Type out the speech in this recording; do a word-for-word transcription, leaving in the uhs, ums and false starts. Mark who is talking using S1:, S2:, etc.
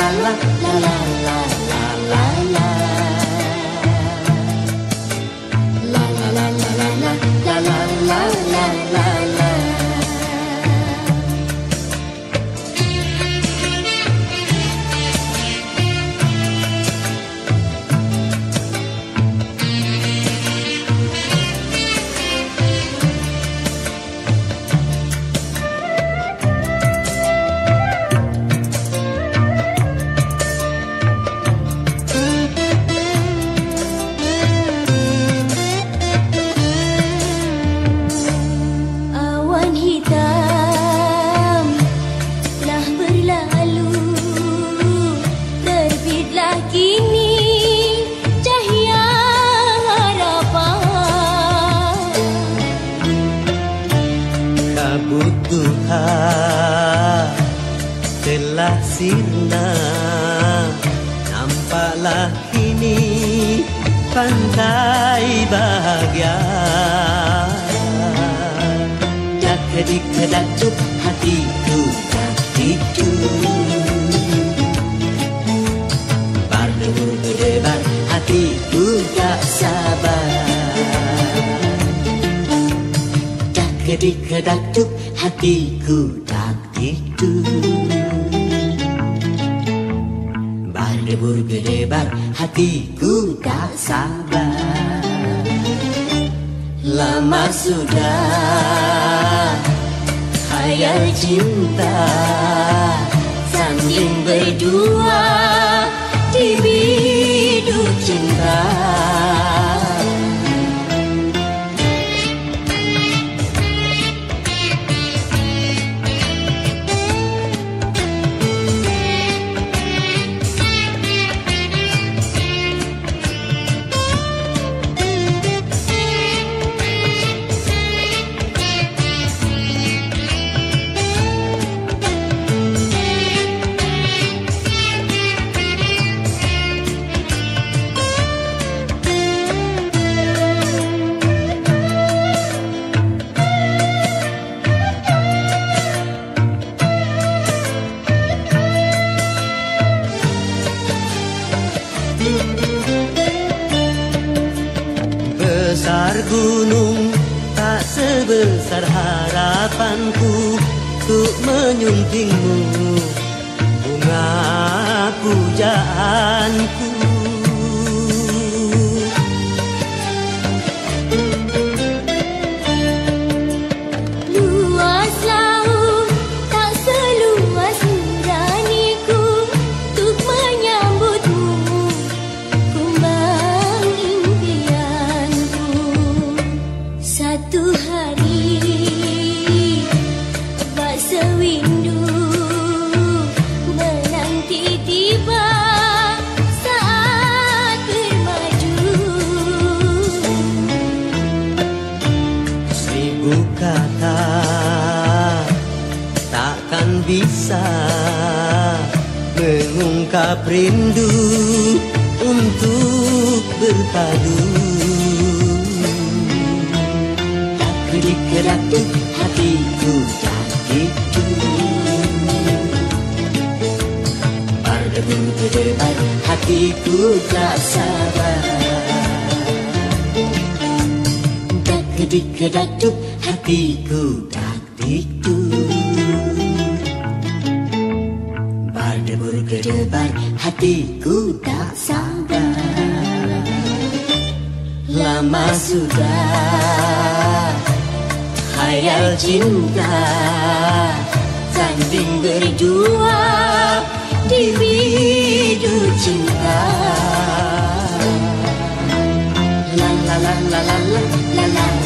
S1: la la la la la la la. La la la la la la la la la la la la.
S2: Kebutuhan telah sirna, nampaklah kini pantai bahagia. Dak kedik kedakduk hatiku tak tidur, berdebur berdebar hatiku tak sabar. Dak kedik kedakduk hatiku tak tidur, berdebur berdebar hatiku tak sabar. Lama sudah khayal cinta, sambil berdua di biduk cinta. Besar gunung tak sebesar harapanku untuk menyuntingmu, bunga pujaanku.
S1: Luas laut tak seluas nuraniku untuk menyambutmu, kumbang impianku. Satu hari bak sewindu menanti tiba saat bermaju.
S2: Seribu kata takkan bisa mengungkap rindu untuk berpadu. Tak kedik-kedakduk hatiku tak tidur, berdebur berdebar hatiku tak sabar. Tak kedik-kedakduk hatiku tak tidur, berdebur berdebar hatiku tak sabar. Lama sudah khayal cinta, sanding berdua di biduk cinta. La la la la la la la la.